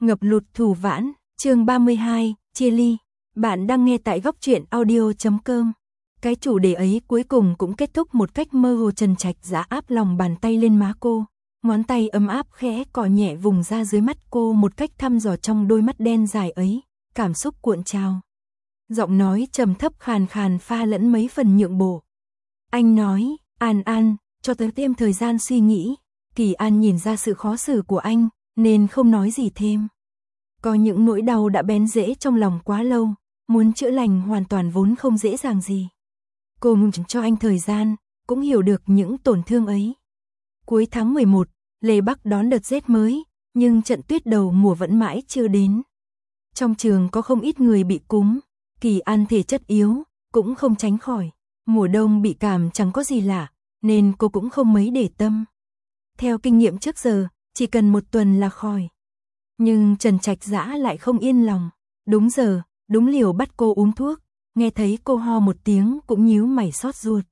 Ngập lụt Thù Vãn, chương 32, chia ly. Bạn đang nghe tại góc truyện audio.com. Cái chủ đề ấy cuối cùng cũng kết thúc một cách mơ hồ. Trần Trạch Dã áp lòng bàn tay lên má cô, ngón tay ấm áp khẽ cọ nhẹ vùng ra dưới mắt cô một cách thăm dò. Trong đôi mắt đen dài ấy, cảm xúc cuộn trào. Giọng nói trầm thấp khàn khàn pha lẫn mấy phần nhượng bộ. Anh nói, An, cho tớ thêm thời gian suy nghĩ. Kỳ An nhìn ra sự khó xử của anh, nên không nói gì thêm. Có những nỗi đau đã bén rễ trong lòng quá lâu, muốn chữa lành hoàn toàn vốn không dễ dàng gì. Cô muốn cho anh thời gian, cũng hiểu được những tổn thương ấy. Cuối tháng 11, Lê Bắc đón đợt rét mới, nhưng trận tuyết đầu mùa vẫn mãi chưa đến. Trong trường có không ít người bị cúm, Kỳ An thể chất yếu, cũng không tránh khỏi. Mùa đông bị cảm chẳng có gì lạ, nên cô cũng không mấy để tâm. Theo kinh nghiệm trước giờ, chỉ cần một tuần là khỏi. Nhưng Trần Trạch Dã lại không yên lòng. Đúng giờ, đúng liều bắt cô uống thuốc. Nghe thấy cô ho một tiếng cũng nhíu mày xót ruột.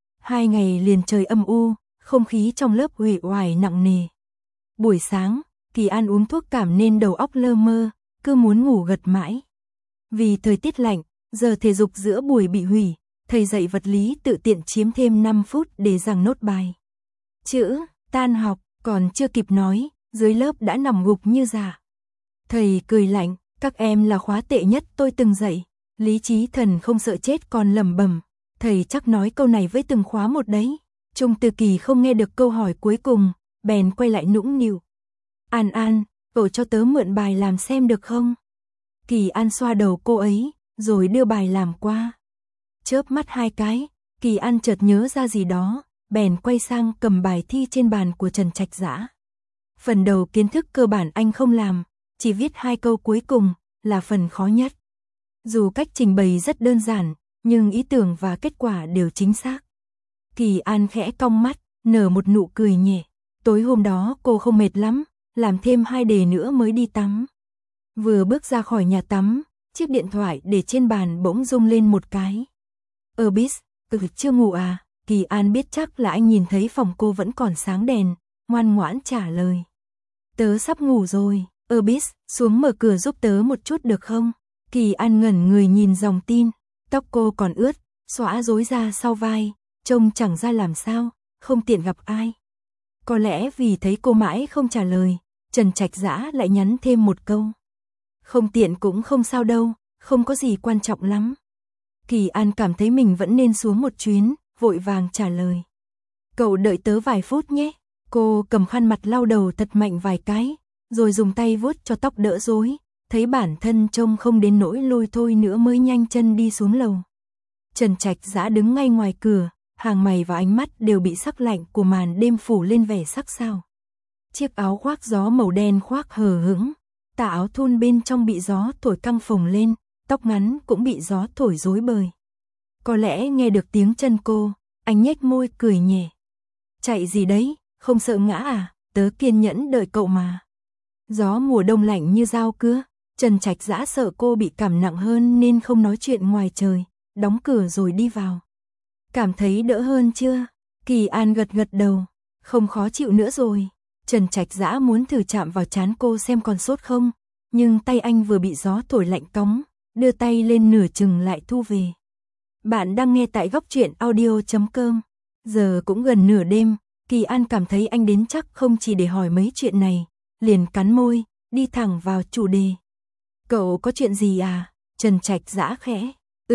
2 ngày liền trời âm u, không khí trong lớp uể oải nặng nề. Buổi sáng, Kỳ An uống thuốc cảm nên đầu óc lơ mơ, cứ muốn ngủ gật mãi. Vì thời tiết lạnh, giờ thể dục giữa buổi bị hủy, thầy dạy vật lý tự tiện chiếm thêm 5 phút để giảng nốt bài. Chữ, tan học, còn chưa kịp nói, dưới lớp đã nằm gục như già. Thầy cười lạnh, các em là khóa tệ nhất tôi từng dạy. Lý Trí Thần không sợ chết còn lẩm bẩm, thầy chắc nói câu này với từng khóa một đấy. Trung Từ Kỳ không nghe được câu hỏi cuối cùng, bèn quay lại nũng nịu. An, cậu cho tớ mượn bài làm xem được không? Kỳ An xoa đầu cô ấy, rồi đưa bài làm qua. Chớp mắt 2 cái, Kỳ An chợt nhớ ra gì đó, bèn quay sang cầm bài thi trên bàn của Trần Trạch Dã. Phần đầu kiến thức cơ bản anh không làm, chỉ viết 2 câu cuối cùng là phần khó nhất. Dù cách trình bày rất đơn giản, nhưng ý tưởng và kết quả đều chính xác. Kỳ An khẽ cong mắt, nở một nụ cười nhẹ. Tối hôm đó cô không mệt lắm, làm thêm 2 đề nữa mới đi tắm. Vừa bước ra khỏi nhà tắm, chiếc điện thoại để trên bàn bỗng rung lên một cái. Bis, chưa ngủ à? Kỳ An biết chắc là anh nhìn thấy phòng cô vẫn còn sáng đèn, ngoan ngoãn trả lời. Tớ sắp ngủ rồi, Bis, xuống mở cửa giúp tớ một chút được không? Kỳ An ngẩn người nhìn dòng tin, tóc cô còn ướt, xõa rối ra sau vai, trông chẳng ra làm sao, không tiện gặp ai. Có lẽ vì thấy cô mãi không trả lời, Trần Trạch Dã lại nhắn thêm một câu. Không tiện cũng không sao đâu, không có gì quan trọng lắm. Kỳ An cảm thấy mình vẫn nên xuống một chuyến, vội vàng trả lời. Cậu đợi tớ vài phút nhé. Cô cầm khăn mặt lau đầu thật mạnh vài cái, rồi dùng tay vuốt cho tóc đỡ rối, thấy bản thân trông không đến nỗi lôi thôi nữa mới nhanh chân đi xuống lầu. Trần Trạch Dã đứng ngay ngoài cửa, hàng mày và ánh mắt đều bị sắc lạnh của màn đêm phủ lên vẻ sắc sảo. Chiếc áo khoác gió màu đen khoác hờ hững, tà áo thun bên trong bị gió thổi căng phồng lên, tóc ngắn cũng bị gió thổi rối bời. Có lẽ nghe được tiếng chân cô, anh nhếch môi cười nhẹ. Chạy gì đấy, không sợ ngã à, tớ kiên nhẫn đợi cậu mà. Gió mùa đông lạnh như dao cứa, Trần Trạch Dã sợ cô bị cảm nặng hơn nên không nói chuyện ngoài trời, đóng cửa rồi đi vào. Cảm thấy đỡ hơn chưa? Kỳ An gật đầu, không khó chịu nữa rồi. Trần Trạch Dã muốn thử chạm vào trán cô xem còn sốt không, nhưng tay anh vừa bị gió thổi lạnh cóng, đưa tay lên nửa chừng lại thu về. Bạn đang nghe tại góc truyện audio.com. Giờ cũng gần nửa đêm, Kỳ An cảm thấy anh đến chắc không chỉ để hỏi mấy chuyện này, liền cắn môi, đi thẳng vào chủ đề. Cậu có chuyện gì à? Trần Trạch Dã khẽ.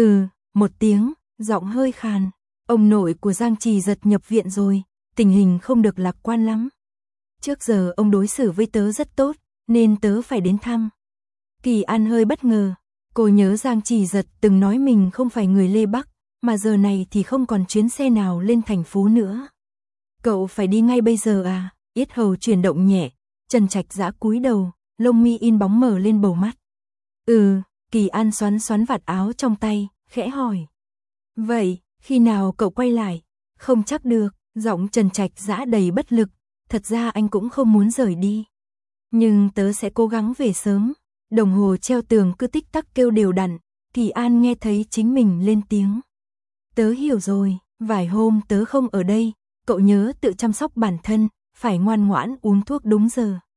Một tiếng, giọng hơi khàn. Ông nội của Giang Trì Giật nhập viện rồi, tình hình không được lạc quan lắm. Trước giờ ông đối xử với tớ rất tốt, nên tớ phải đến thăm. Kỳ An hơi bất ngờ, cô nhớ Giang Trì Giật từng nói mình không phải người Lê Bắc, mà giờ này thì không còn chuyến xe nào lên thành phố nữa. Cậu phải đi ngay bây giờ à? Yết hầu chuyển động nhẹ, Trần Trạch Dã cúi đầu, lông mi in bóng mờ lên bầu mắt. Kỳ An xoắn vạt áo trong tay, khẽ hỏi. Vậy, khi nào cậu quay lại? Không chắc được, giọng Trần Trạch Dã đầy bất lực, thật ra anh cũng không muốn rời đi. Nhưng tớ sẽ cố gắng về sớm. Đồng hồ treo tường cứ tích tắc kêu đều đặn, Kỳ An nghe thấy chính mình lên tiếng. Tớ hiểu rồi, vài hôm tớ không ở đây, cậu nhớ tự chăm sóc bản thân, phải ngoan ngoãn uống thuốc đúng giờ.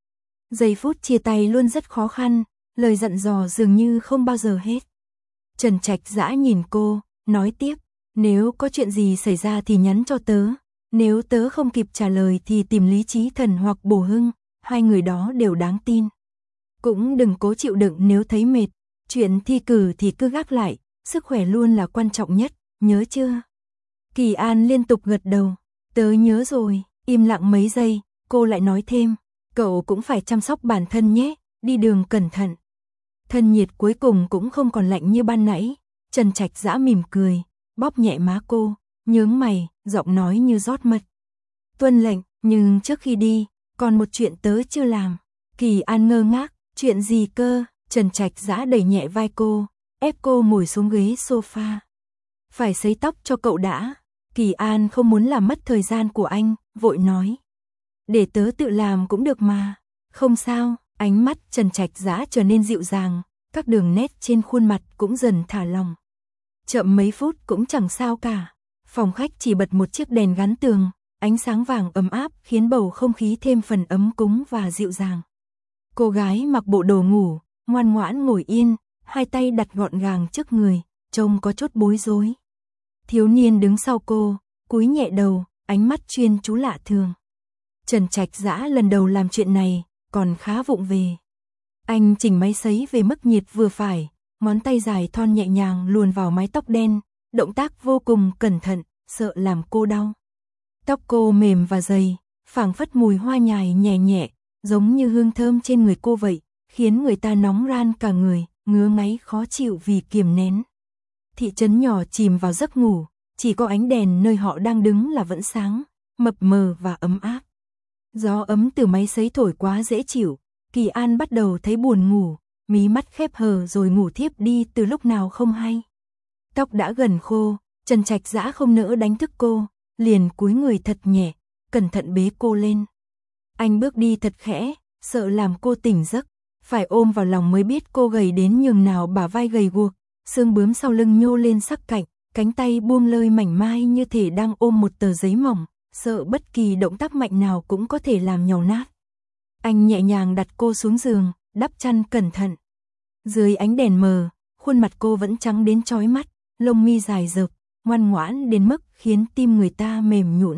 Giây phút chia tay luôn rất khó khăn, lời dặn dò dường như không bao giờ hết. Trần Trạch Dã nhìn cô, nói tiếp, nếu có chuyện gì xảy ra thì nhắn cho tớ, nếu tớ không kịp trả lời thì tìm Lý Chí Thần hoặc Bổ Hưng, hai người đó đều đáng tin. Cũng đừng cố chịu đựng nếu thấy mệt, chuyện thi cử thì cứ gác lại, sức khỏe luôn là quan trọng nhất, nhớ chưa? Kỳ An liên tục gật đầu, tớ nhớ rồi, im lặng mấy giây, cô lại nói thêm, cậu cũng phải chăm sóc bản thân nhé, đi đường cẩn thận. Thân nhiệt cuối cùng cũng không còn lạnh như ban nãy, Trần Trạch Dã mỉm cười, bóp nhẹ má cô, nhướng mày, giọng nói như rót mật. Tuân lệnh, nhưng trước khi đi, còn một chuyện tớ chưa làm. Kỳ An ngơ ngác, chuyện gì cơ? Trần Trạch Dã đẩy nhẹ vai cô, ép cô ngồi xuống ghế sofa. Phải sấy tóc cho cậu đã. Kỳ An không muốn làm mất thời gian của anh, vội nói. Để tớ tự làm cũng được mà. Không sao, ánh mắt Trần Trạch Dã trở nên dịu dàng, các đường nét trên khuôn mặt cũng dần thả lỏng. Chậm mấy phút cũng chẳng sao cả. Phòng khách chỉ bật một chiếc đèn gắn tường, ánh sáng vàng ấm áp khiến bầu không khí thêm phần ấm cúng và dịu dàng. Cô gái mặc bộ đồ ngủ, ngoan ngoãn ngồi yên, hai tay đặt gọn gàng trước người, trông có chút bối rối. Thiếu niên đứng sau cô, cúi nhẹ đầu, ánh mắt chuyên chú lạ thường. Trần Trạch Dã lần đầu làm chuyện này, còn khá vụng về. Anh chỉnh máy sấy về mức nhiệt vừa phải, ngón tay dài thon nhẹ nhàng luồn vào mái tóc đen, động tác vô cùng cẩn thận, sợ làm cô đau. Tóc cô mềm và dày, phảng phất mùi hoa nhài nhẹ nhẹ, giống như hương thơm trên người cô vậy, khiến người ta nóng ran cả người, ngứa ngáy khó chịu vì kiềm nén. Thị trấn nhỏ chìm vào giấc ngủ, chỉ có ánh đèn nơi họ đang đứng là vẫn sáng, mập mờ và ấm áp. Gió ấm từ máy sấy thổi quá dễ chịu, Kỳ An bắt đầu thấy buồn ngủ, mí mắt khép hờ rồi ngủ thiếp đi từ lúc nào không hay. Tóc đã gần khô, Trần Trạch Dã không nỡ đánh thức cô, liền cúi người thật nhẹ, cẩn thận bế cô lên. Anh bước đi thật khẽ, sợ làm cô tỉnh giấc, phải ôm vào lòng mới biết cô gầy đến nhường nào, bả vai gầy guộc, xương bướm sau lưng nhô lên sắc cạnh, cánh tay buông lơi mảnh mai như thể đang ôm một tờ giấy mỏng, sợ bất kỳ động tác mạnh nào cũng có thể làm nhàu nát. Anh nhẹ nhàng đặt cô xuống giường, đắp chăn cẩn thận. Dưới ánh đèn mờ, khuôn mặt cô vẫn trắng đến chói mắt, lông mi dài rực, ngoan ngoãn đến mức khiến tim người ta mềm nhũn.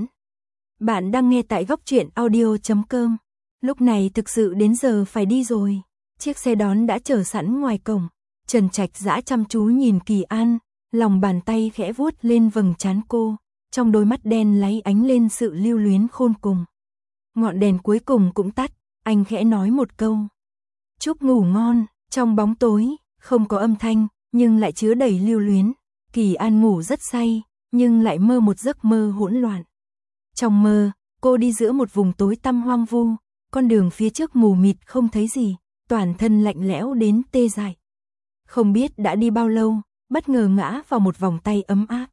Bạn đang nghe tại góc truyện audio.com. Lúc này thực sự đến giờ phải đi rồi. Chiếc xe đón đã chờ sẵn ngoài cổng. Trần Trạch Dã chăm chú nhìn Kỳ An, lòng bàn tay khẽ vuốt lên vầng trán cô, trong đôi mắt đen láy ánh lên sự lưu luyến khôn cùng. Ngọn đèn cuối cùng cũng tắt, anh khẽ nói một câu. Chúc ngủ ngon. Trong bóng tối, không có âm thanh, nhưng lại chứa đầy lưu luyến. Kỳ An ngủ rất say, nhưng lại mơ một giấc mơ hỗn loạn. Trong mơ, cô đi giữa một vùng tối tăm hoang vu, con đường phía trước mù mịt không thấy gì, toàn thân lạnh lẽo đến tê dại. Không biết đã đi bao lâu, bất ngờ ngã vào một vòng tay ấm áp.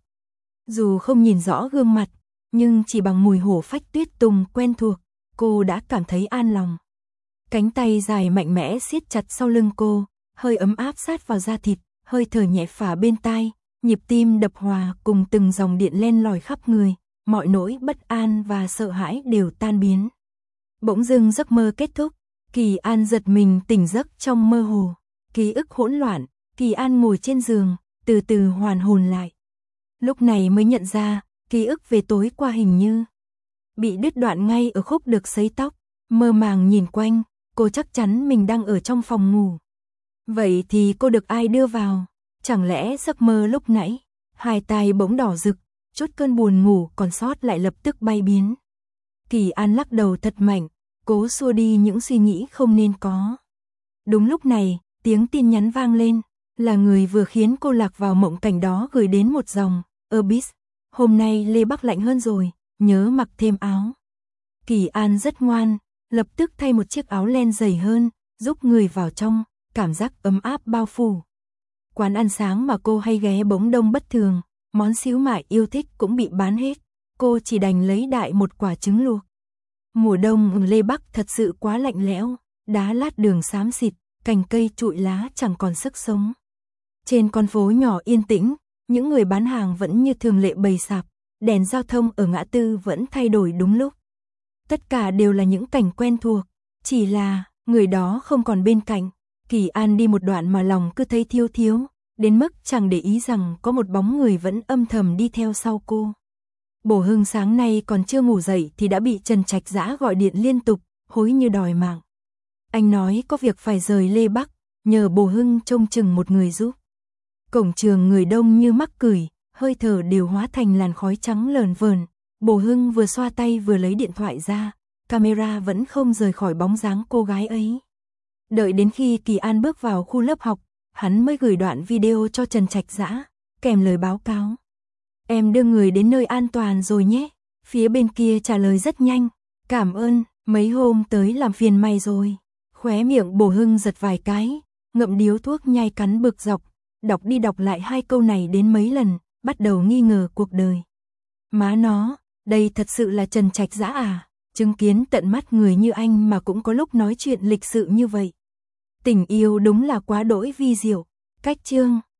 Dù không nhìn rõ gương mặt, nhưng chỉ bằng mùi hổ phách tuyết tùng quen thuộc, cô đã cảm thấy an lòng. Cánh tay dài mạnh mẽ siết chặt sau lưng cô, hơi ấm áp sát vào da thịt, hơi thở nhẹ phả bên tai, nhịp tim đập hòa cùng từng dòng điện len lỏi khắp người, mọi nỗi bất an và sợ hãi đều tan biến. Bỗng dưng giấc mơ kết thúc, Kỳ An giật mình tỉnh giấc trong mơ hồ, ký ức hỗn loạn, Kỳ An ngồi trên giường, từ từ hoàn hồn lại. Lúc này mới nhận ra, ký ức về tối qua hình như bị đứt đoạn ngay ở khúc được sấy tóc, mơ màng nhìn quanh. Cô chắc chắn mình đang ở trong phòng ngủ. Vậy thì cô được ai đưa vào? Chẳng lẽ giấc mơ lúc nãy? Hai tai bỗng đỏ rực, chút cơn buồn ngủ còn sót lại lập tức bay biến. Kỳ An lắc đầu thật mạnh, cố xua đi những suy nghĩ không nên có. Đúng lúc này, tiếng tin nhắn vang lên, là người vừa khiến cô lạc vào mộng cảnh đó gửi đến một dòng. Bis, hôm nay Lê Bắc lạnh hơn rồi, nhớ mặc thêm áo. Kỳ An rất ngoan. Lập tức thay một chiếc áo len dày hơn, giúp người vào trong, cảm giác ấm áp bao phủ. Quán ăn sáng mà cô hay ghé bỗng đông bất thường, món xíu mại yêu thích cũng bị bán hết, cô chỉ đành lấy đại một quả trứng luộc. Mùa đông Lê Bắc thật sự quá lạnh lẽo, đá lát đường xám xịt, cành cây trụi lá chẳng còn sức sống. Trên con phố nhỏ yên tĩnh, những người bán hàng vẫn như thường lệ bày sạp, đèn giao thông ở ngã tư vẫn thay đổi đúng lúc. Tất cả đều là những cảnh quen thuộc, chỉ là Người đó không còn bên cạnh, Kỳ An đi một đoạn mà lòng cứ thấy thiếu thiếu, đến mức chẳng để ý rằng có một bóng người vẫn âm thầm đi theo sau cô. Bổ Hưng sáng nay còn chưa ngủ dậy thì đã bị Trần Trạch Dã gọi điện liên tục, hối như đòi mạng. Anh nói có việc phải rời Lê Bắc, nhờ Bổ Hưng trông chừng một người giúp. Cổng trường người đông như mắc cửi, hơi thở đều hóa thành làn khói trắng lờn vờn. Bổ Hưng vừa xoa tay vừa lấy điện thoại ra, camera vẫn không rời khỏi bóng dáng cô gái ấy. Đợi đến khi Kỳ An bước vào khu lớp học, hắn mới gửi đoạn video cho Trần Trạch Dã, kèm lời báo cáo. Em đưa người đến nơi an toàn rồi nhé. Phía bên kia trả lời rất nhanh. Cảm ơn, mấy hôm tới làm phiền mày rồi. Khóe miệng Bổ Hưng giật vài cái, ngậm điếu thuốc nhai cắn bực dọc, đọc đi đọc lại 2 câu này đến mấy lần, bắt đầu nghi ngờ cuộc đời. Má nó, đây thật sự là Trần Trạch Dã à? Chứng kiến tận mắt người như anh mà cũng có lúc nói chuyện lịch sự như vậy. Tình yêu đúng là quá đỗi vi diệu. Cách chương